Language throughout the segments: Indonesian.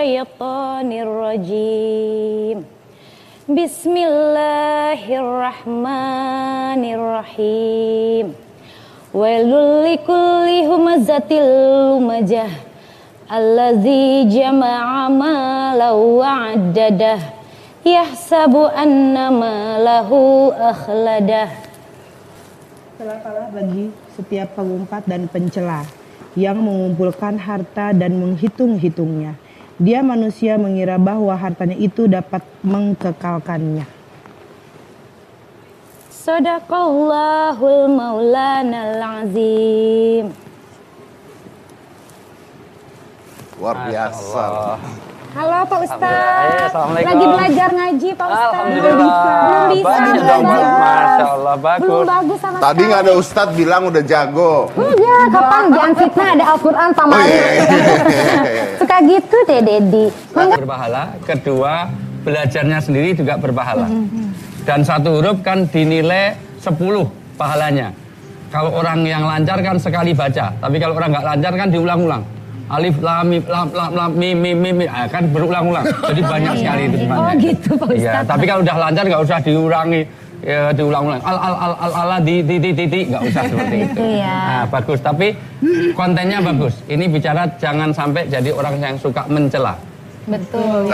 minasyaitonir rajim. Bismillahirrahmanirrahim. Wailul likulli humazatil lumajah allazi jama'a malan wa 'addadah yahsabu anna malahu akhladah. Celakalah bagi setiap pengumpat dan pencela yang mengumpulkan harta dan menghitung-hitungnya. Dia manusia mengira bahwa hartanya itu dapat mengkekalkannya. Sadaqallahul maulanal azim. Luar biasa. Halo Pak Ustadz, Assalamualaikum. lagi belajar ngaji Pak Ustadz. Alhamdulillah. Belum bisa Bagus belajar. dong, Masya Allah, bagus. Belum bagus sama Tadi nggak ada Ustadz bilang udah jago. Iya, kapan jangan fitnah, ada Al-Quran Pak Mali. Suka gitu deh Dedi. Berpahala. Kedua, belajarnya sendiri juga berpahala. Dan satu huruf kan dinilai 10 pahalanya. Kalau orang yang lancar kan sekali baca, tapi kalau orang nggak lancar kan diulang-ulang. Alif lam mim mim kan berulang-ulang. Jadi banyak sekali itu sebenarnya. Oh gitu Pak Ustadz. Iya, tapi kalau udah lancar nggak usah diurangi. Ya, diulang-ulang di nggak usah seperti itu. Ya. Nah, bagus, tapi kontennya bagus. Ini bicara jangan sampai jadi orang yang suka mencela. Betul.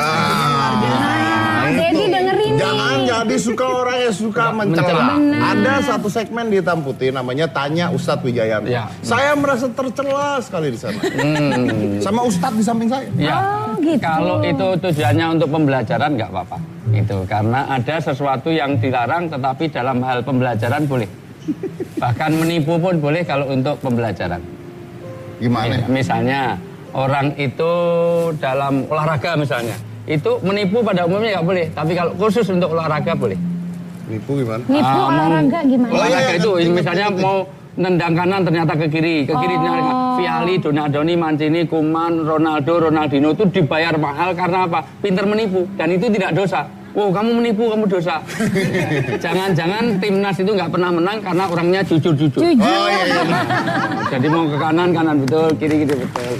Itu. Dedi dengerin nih. Jangan jadi suka orang yang suka mencela. Ada satu segmen di Hitam Putih namanya Tanya Ustadz Wijayanto. Ya. Saya merasa tercela sekali di sana. Sama Ustadz di samping saya. Ya. Oh, gitu. Kalau itu tujuannya untuk pembelajaran nggak apa-apa. Itu karena ada sesuatu yang dilarang, tetapi dalam hal pembelajaran boleh. Bahkan menipu pun boleh kalau untuk pembelajaran. Gimana? Misalnya orang itu dalam olahraga misalnya, itu menipu pada umumnya nggak boleh. Tapi kalau khusus untuk olahraga boleh. Nipu gimana? Nipu olahraga gimana? Olahraga itu misalnya mau nendang kanan ternyata ke kiri Viali, Donadoni, Mancini, Kuman, Ronaldinho itu dibayar mahal karena apa? Pinter menipu dan itu tidak dosa. Oh kamu menipu, kamu dosa. Jangan-jangan timnas itu nggak pernah menang karena orangnya jujur-jujur. Oh iya. Jadi mau ke kanan betul, kiri betul.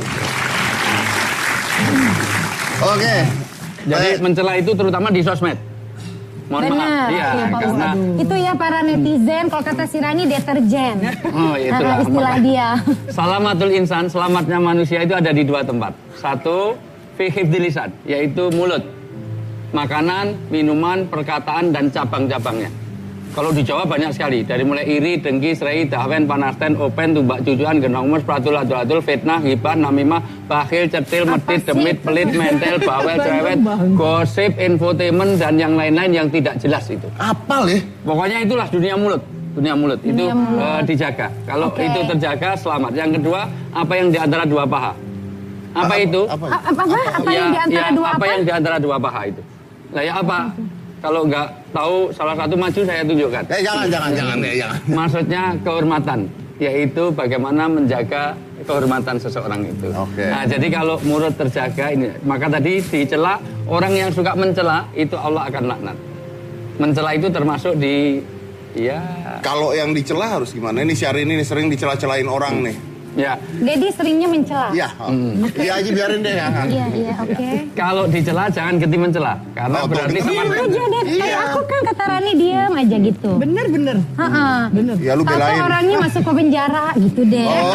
Oke. Jadi mencela itu terutama di sosmed. Mohon maaf. Benar, Iya, Pak karena Ustadz. Itu ya para netizen, kalau kata si Rani deterjen. oh itulah Istilah dia. Salamatul insan, selamatnya manusia itu ada di 2 tempat. Satu, fi hifdzil lisan, yaitu mulut. Makanan, minuman, perkataan dan cabang-cabangnya. Kalau di Jawa banyak sekali, dari mulai iri, dengki, serai, dahwen, panasten, open, tumbak jujuan, genongmus, pratul, adul, fitnah, hibah, namimah, bakhil, cetil, medit, demit, pelit, mentel, bawel, cerewet, gosip, infotainment, dan yang lain-lain yang tidak jelas itu. Apal ya? Pokoknya itulah dunia mulut. Dunia mulut itu dijaga. Kalau itu terjaga, selamat. Yang kedua, apa yang di antara 2 paha? Apa itu? Apa? Apa yang di antara dua apa yang di antara 2 paha itu? Lah ya apa? Kalau nggak tahu salah satu maju saya tunjukkan. Jangan. Maksudnya kehormatan, yaitu bagaimana menjaga kehormatan seseorang itu. Oke. Nah, jadi kalau mulut terjaga ini, maka tadi dicela orang yang suka mencela itu Allah akan laknat. Mencela itu termasuk di Kalau yang dicela harus gimana? Ini Syahrini ini sering dicela-celain orang nih. ya. Dedi seringnya mencela. Iya. Iya aja biarin deh ya. Iya, oke. Kalau dicela jangan geti mencela, karena berarti Diam aja deh, kayak aku kan kata Rani diam aja gitu. Bener. Bener. Ya lu Tahu belain. orangnya masuk ke penjara gitu deh. Oh.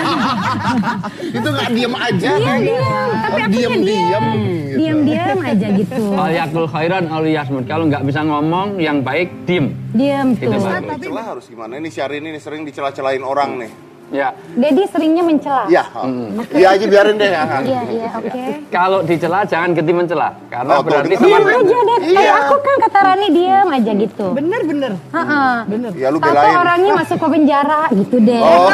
Itu nggak diem aja. Iya diam, tapi akunya diam. gitu. Diam aja gitu. al yakul khairan al yasmut. Kalau nggak bisa ngomong yang baik diem. Diam Itu tuh. bagus. Dicela harus gimana? Ini Syahrini ini sering dicela-celain orang nih. Ya. Dedi seringnya mencela. Iya. Iya aja biarin deh ya. Iya, oke. Kalau dicela jangan geti mencela, karena Oh, tuh, berarti Diam sama aja deh, kayak aku kan kata Rani diam aja gitu. Bener. Ya lu Tahu belain. orangnya masuk ke penjara gitu deh. Oh.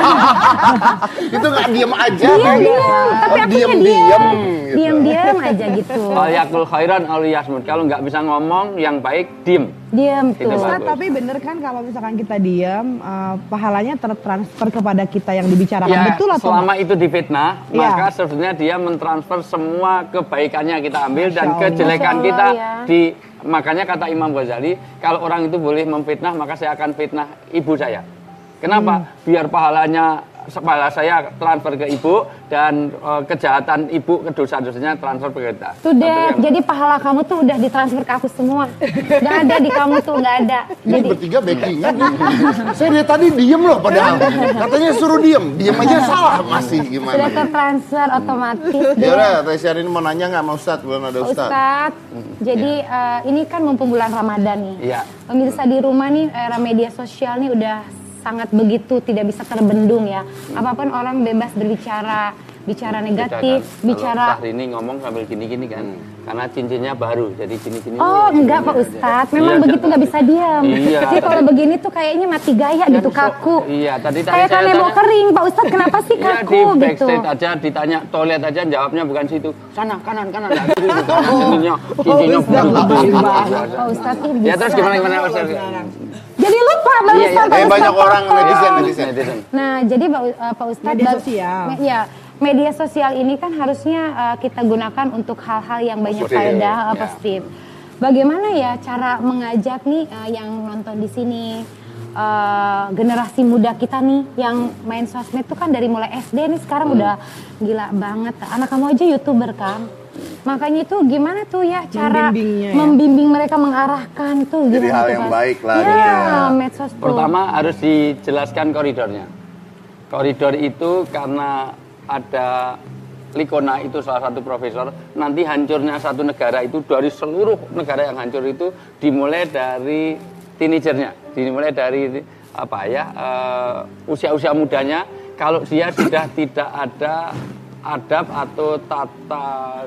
Itu nggak diem aja. Iya diam, tapi akunya Diam. Diam aja gitu. al yakul khairan al yasmut. Kalau nggak bisa ngomong yang baik diem. Diam tuh. Itu bagus. Ustadz, tapi bener kan kalau misalkan kita diam, pahalanya tertransfer kepada kita yang dibicarakan. Ya, Betul atau selama itu difitnah, Iya. maka sebenarnya dia mentransfer semua kebaikannya kita ambil dan Masya Allah. kejelekan Masya kita Allah, ya. makanya kata Imam Ghazali, kalau orang itu boleh memfitnah, maka saya akan fitnah ibu saya. Kenapa? Biar pahalanya Kepala saya transfer ke ibu dan kejahatan ibu ke dosa-dosanya transfer ke kita. Tuh deh, jadi pahala kamu tuh udah ditransfer ke aku semua. Gak ada di kamu tuh, gak ada. Ini Jadi bertiga backingan. Saya dari tadi diem loh padahal. Katanya suruh diem aja salah masih gimana. sudah tertransfer otomatis. Ya udah, Teh Syahrini mau nanya nggak sama Ustadz? Belum ada Ustadz. Ustadz, jadi ini kan mumpung bulan Ramadan nih. Iya. Pemirsa di rumah nih, era media sosial nih udah sangat begitu tidak bisa terbendung ya. Apapun orang bebas berbicara, bicara negatif, bicara. Syahrini ngomong sambil gini-gini kan, karena cincinnya baru, jadi gini-gini. Oh enggak Pak Ustadz, memang Iya, begitu nggak bisa diam. Iya, Jadi kalau begini tuh kayaknya mati gaya Dan gitu, kaku. Iya, tadi Kayak saya kanebo tanya. kering, Pak Ustadz kenapa sih Iya, kaku di gitu? backstage aja ditanya toilet aja jawabnya bukan situ. Sana kanan nggak kiri itu. Cincinnya Pak Ustadz ini Ya bisa. terus gimana Ustaz? Jadi lupa Pak Iya, Ustadz. Pak banyak Ustadz. orang netizen. Nah, jadi Pak Ustadz Media sosial. Ya, media sosial ini kan harusnya kita gunakan untuk hal-hal yang banyak Positif, faedah, ya. positif. Bagaimana ya cara mengajak nih yang nonton di sini generasi muda kita nih yang main sosmed tuh kan dari mulai SD nih sekarang udah gila banget. Anak kamu aja YouTuber kan. Makanya itu gimana tuh ya cara Membimbingnya ya. membimbing mereka mengarahkan tuh Jadi gimana hal tuh, yang Pak? baik lah Ya, gitu ya. medsos tuh. Pertama harus dijelaskan koridornya. Koridor itu karena ada Likona itu salah satu profesor, nanti hancurnya satu negara itu dari seluruh negara yang hancur itu dimulai dari teenagernya, dimulai dari usia-usia mudanya. Kalau dia sudah tidak ada adab atau tata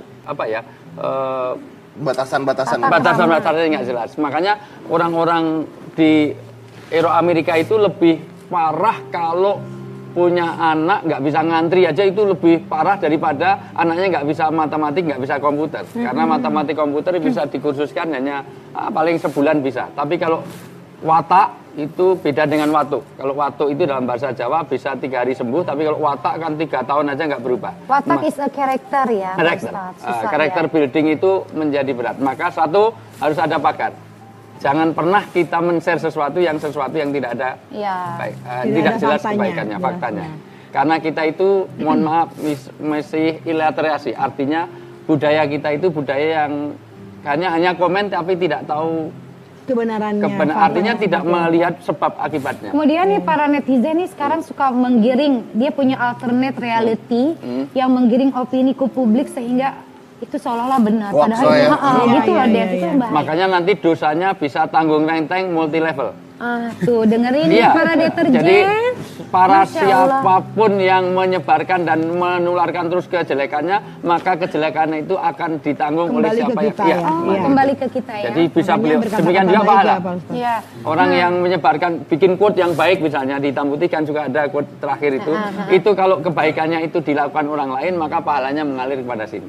batasan-batasan yang nggak jelas. Makanya orang-orang di Eropa Amerika itu lebih parah kalau punya anak nggak bisa ngantri aja, itu lebih parah daripada anaknya nggak bisa matematik, nggak bisa komputer. Karena matematik komputer bisa dikursuskan hanya paling sebulan bisa. Tapi kalau watak itu beda dengan watu. Kalau watu itu dalam bahasa Jawa bisa 3 hari sembuh, tapi kalau watak kan 3 tahun aja nggak berubah. Watak is a character ya, Karakter, Ustaz. Susah karakter ya. building itu menjadi berat. Maka satu harus ada pakar. Jangan pernah kita men-share sesuatu yang tidak ada Ya. baik, Tidak tidak ada jelas faktanya, kebaikannya, jelas, faktanya. Karena kita itu, mohon maaf, masih illiterasi. Artinya budaya kita itu budaya yang hanya komen tapi tidak tahu Kebenarannya. artinya tidak melihat sebab akibatnya. Kemudian nih para netizen nih sekarang suka menggiring, dia punya alternate reality yang menggiring opini ke publik sehingga itu seolah-olah benar. Hoax Padahal lah ya. gitu loh, Iya, Dad, itu iya. bahaya. Makanya nanti dosanya bisa tanggung renteng multi level. Tuh dengerin nih Iya. para deterjen. Jadi para Masya Allah. siapapun yang menyebarkan dan menularkan terus kejelekannya, maka kejelekannya itu akan ditanggung oleh Kembali ke siapa kita yang ya. Oh, Iya. kembali ke kita ya. Jadi bisa Makanya beliau berkata-kata demikian juga baik pahala. ya, Pak Ustaz. Iya. Orang yang menyebarkan bikin quote yang baik misalnya di Hitam Putih kan juga ada quote terakhir itu kalau kebaikannya itu dilakukan orang lain maka pahalanya mengalir kepada sini.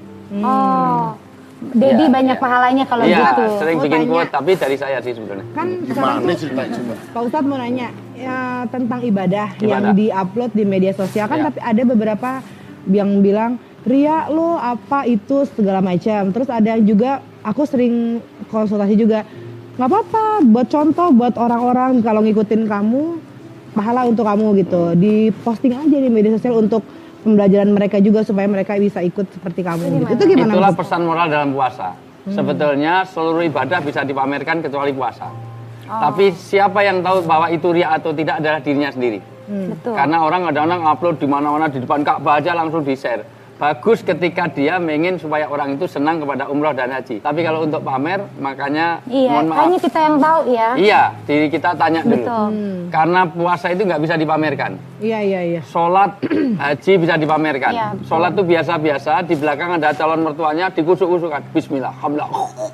Oh. Dedi Iya, banyak iya. pahalanya kalau Iya, gitu. sering Mau bikin tanya. quote tapi dari saya sih sebenarnya. Kan sekarang Gimana tuh, ceritanya coba? Pak Ustadz mau nanya ya, tentang ibadah yang Ibadah. di-upload di media sosial kan, Ya. tapi ada beberapa yang bilang ria lo apa itu segala macam. Terus ada juga aku sering konsultasi juga, nggak apa-apa buat contoh buat orang-orang kalau ngikutin kamu pahala untuk kamu gitu. Di posting aja di media sosial untuk pembelajaran mereka juga supaya mereka bisa ikut seperti kamu. Gitu. Itu gimana? Itulah Mas? pesan moral dalam puasa. Sebetulnya seluruh ibadah bisa dipamerkan kecuali puasa. Tapi siapa yang tahu bahwa itu riya atau tidak adalah dirinya sendiri. Betul. Karena orang kadang-kadang upload di mana-mana di depan Ka'bah aja langsung di-share. Bagus ketika dia ingin supaya orang itu senang kepada umroh dan haji. Tapi kalau untuk pamer, makanya Iya, mohon maaf. hanya kita yang tahu ya. Iya, diri kita tanya dulu. Betul. Karena puasa itu nggak bisa dipamerkan. Iya. Sholat, haji bisa dipamerkan. Iya, betul. Sholat tuh biasa-biasa, di belakang ada calon mertuanya, dikusuk-kusukan. Bismillah, alhamdulillah.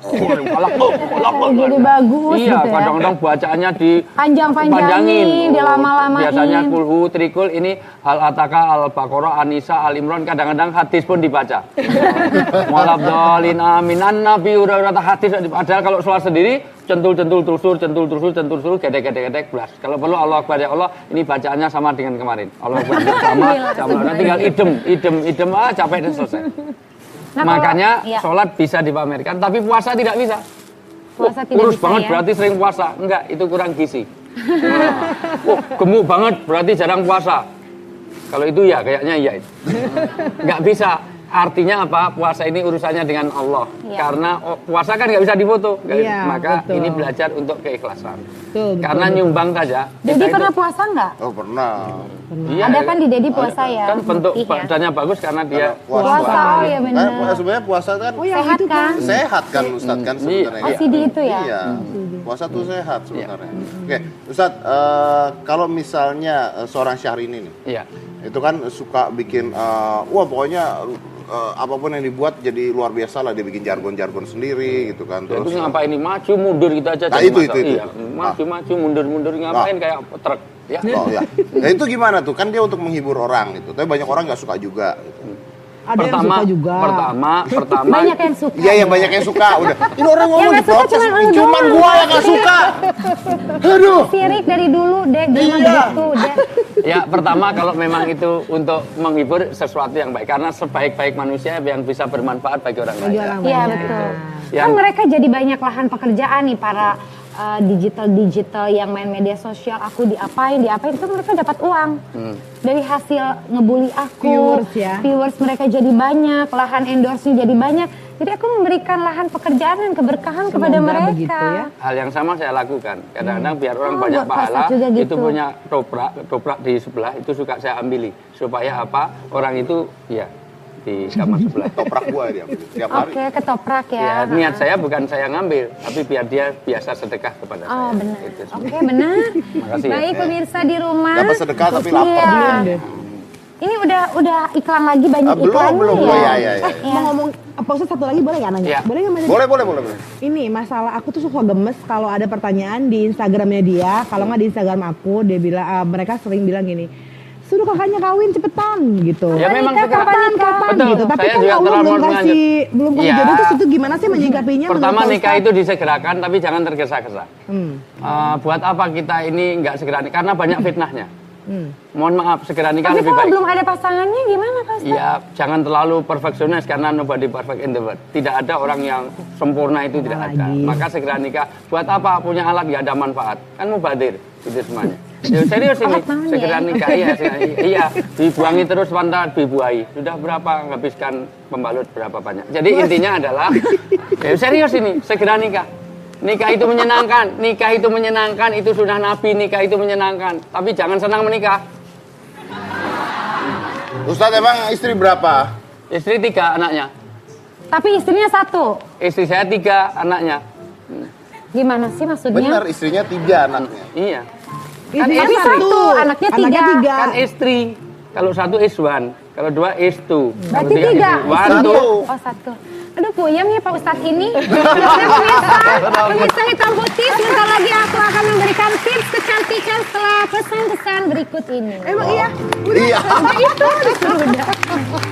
Jadi bagus Iya, gitu ya. kadang-kadang bacaannya di Panjang-panjangin, dilama-lamain. Biasanya kulhu, trikul, ini Hal Ataka, Al-Baqarah, An-Nisa, Al-Imran, kadang-kadang hadis pun dibaca. Walabdolin aminan Nabi udah hadis. Padahal kalau sholat sendiri, centul-centul, telusur, gedek, belas. Kalau perlu Allah Akbar ya Allah, ini bacaannya sama dengan kemarin. Allah Akbar sama. Nah, tinggal idem, capek dan selesai. Nah, Makanya kalau- iya. sholat bisa dipamerkan, tapi puasa tidak bisa. Puasa tidak Kurus bisa banget ya. berarti sering puasa. Enggak, itu kurang gizi. Gemuk banget berarti jarang puasa. Kalau itu ya, kayaknya iya. Nggak bisa. Artinya apa? Puasa ini urusannya dengan Allah. Karena puasa kan nggak bisa difoto. Maka betul. ini belajar untuk keikhlasan. betul. Karena nyumbang saja. Dedi pernah puasa nggak? Oh pernah. Iya, Ada kan di Dedi puasa ya? Kan bentuk putih ya? badannya bagus karena dia Puasa, oh ya benar. Sebenarnya puasa kan Sehat kan? sehat kan Ustadz kan sebenarnya. OCD itu ya? Iya. Puasa tuh sehat sebenarnya. Oke, Ustadz, kalau misalnya seorang Syahrini nih, Iya. itu kan suka bikin, wah pokoknya apapun yang dibuat jadi luar biasa lah, dia bikin jargon-jargon sendiri gitu kan. Terus Terus ngapain ini maju mundur gitu aja. Nah, jadi itu. masalah. Iya. Maju mundur ngapain kayak truk. Ya. Oh ya, nah, itu gimana tuh? Kan dia untuk menghibur orang gitu, tapi banyak orang nggak suka juga. Gitu. Ada yang suka juga. Pertama. Banyak yang suka. Iya, yang banyak yang suka. Udah, ini orang ngomong Yang di nggak suka podcast, cuman lu cuman doang. gua yang nggak suka. Aduh. Sirik dari dulu, Dek. Gimana begitu, Dek? Ya, pertama kalau memang itu untuk menghibur sesuatu yang baik. Karena sebaik-baik manusia yang bisa bermanfaat bagi orang lain. Iya, betul. Yang- Kan mereka jadi banyak lahan pekerjaan nih, para digital yang main media sosial. Aku diapain itu mereka dapat uang dari hasil ngebully aku. Viewers mereka jadi banyak, lahan endorse-nya jadi banyak. Jadi aku memberikan lahan pekerjaan dan keberkahan kepada mereka. Begitu ya. Hal yang sama saya lakukan. Kadang-kadang biar orang banyak buat puasa pahala, juga gitu. itu punya toprak di sebelah itu suka saya ambili supaya apa? Orang itu ya di kamar sebelah. Toprak gua dia tiap hari. Oke, ketoprak Ya, ya. niat saya bukan saya ngambil, tapi biar dia biasa sedekah kepada saya. Oh, benar. Itu. Oke, benar. Makasih ya. Baik pemirsa di rumah. Dapat sedekah tapi lapar. Iya. Ini udah iklan lagi, banyak iklan Belum. ya. Ya. Mau ngomong, Pak Ustadz satu lagi boleh nggak nanya? Iya. Boleh nggak Mas? Boleh. Ini masalah aku tuh suka gemes kalau ada pertanyaan di Instagramnya dia, kalau nggak di Instagram aku, dia bilang mereka sering bilang gini, suruh kakaknya kawin cepetan gitu. Ya memang kapan Betul. gitu. Tapi Saya kan juga Allah terlalu belum lanjut. belum kasih Iya. jodoh, terus itu gimana sih menyikapinya? Pertama menurut Pak nikah Ustadz? itu disegerakan, tapi jangan tergesa-gesa. Buat apa kita ini nggak segera nikah? Karena banyak fitnahnya. Mohon maaf, segera nikah Tapi lebih kalau baik. belum ada pasangannya gimana, Pak Ustadz? Ya, jangan terlalu perfeksionis karena nobody perfect in the world. Tidak ada orang yang sempurna, itu tidak ada. Maka segera nikah. Buat apa? Punya alat nggak ada manfaat. Kan mubadir, itu semuanya. Ya, serius ini, segera nikah. Iya, dibuangi terus pantat dibuahi. Sudah berapa menghabiskan pembalut berapa banyak. Jadi intinya adalah, ya, serius ini, segera nikah. Nikah itu menyenangkan, itu sudah Nabi, nikah itu menyenangkan. Tapi jangan senang menikah. Ustadz emang istri berapa? Istri 3 anaknya. Tapi istrinya 1. Istri saya 3 anaknya. Gimana sih maksudnya? Benar, istrinya 3 anaknya. Iya. Istrinya Tapi 1, anaknya 3. Kan istri. Kalau 1 is 1, kalau 2 is 2. Berarti 3. Waduh. Oh, 1. Aduh, puyeng ya Pak Ustadz ini. Pemirsa hitam putih, sebentar lagi aku akan memberikan tips kecantikan setelah pesan-pesan berikut ini. Emang iya? Iya. Itu udah.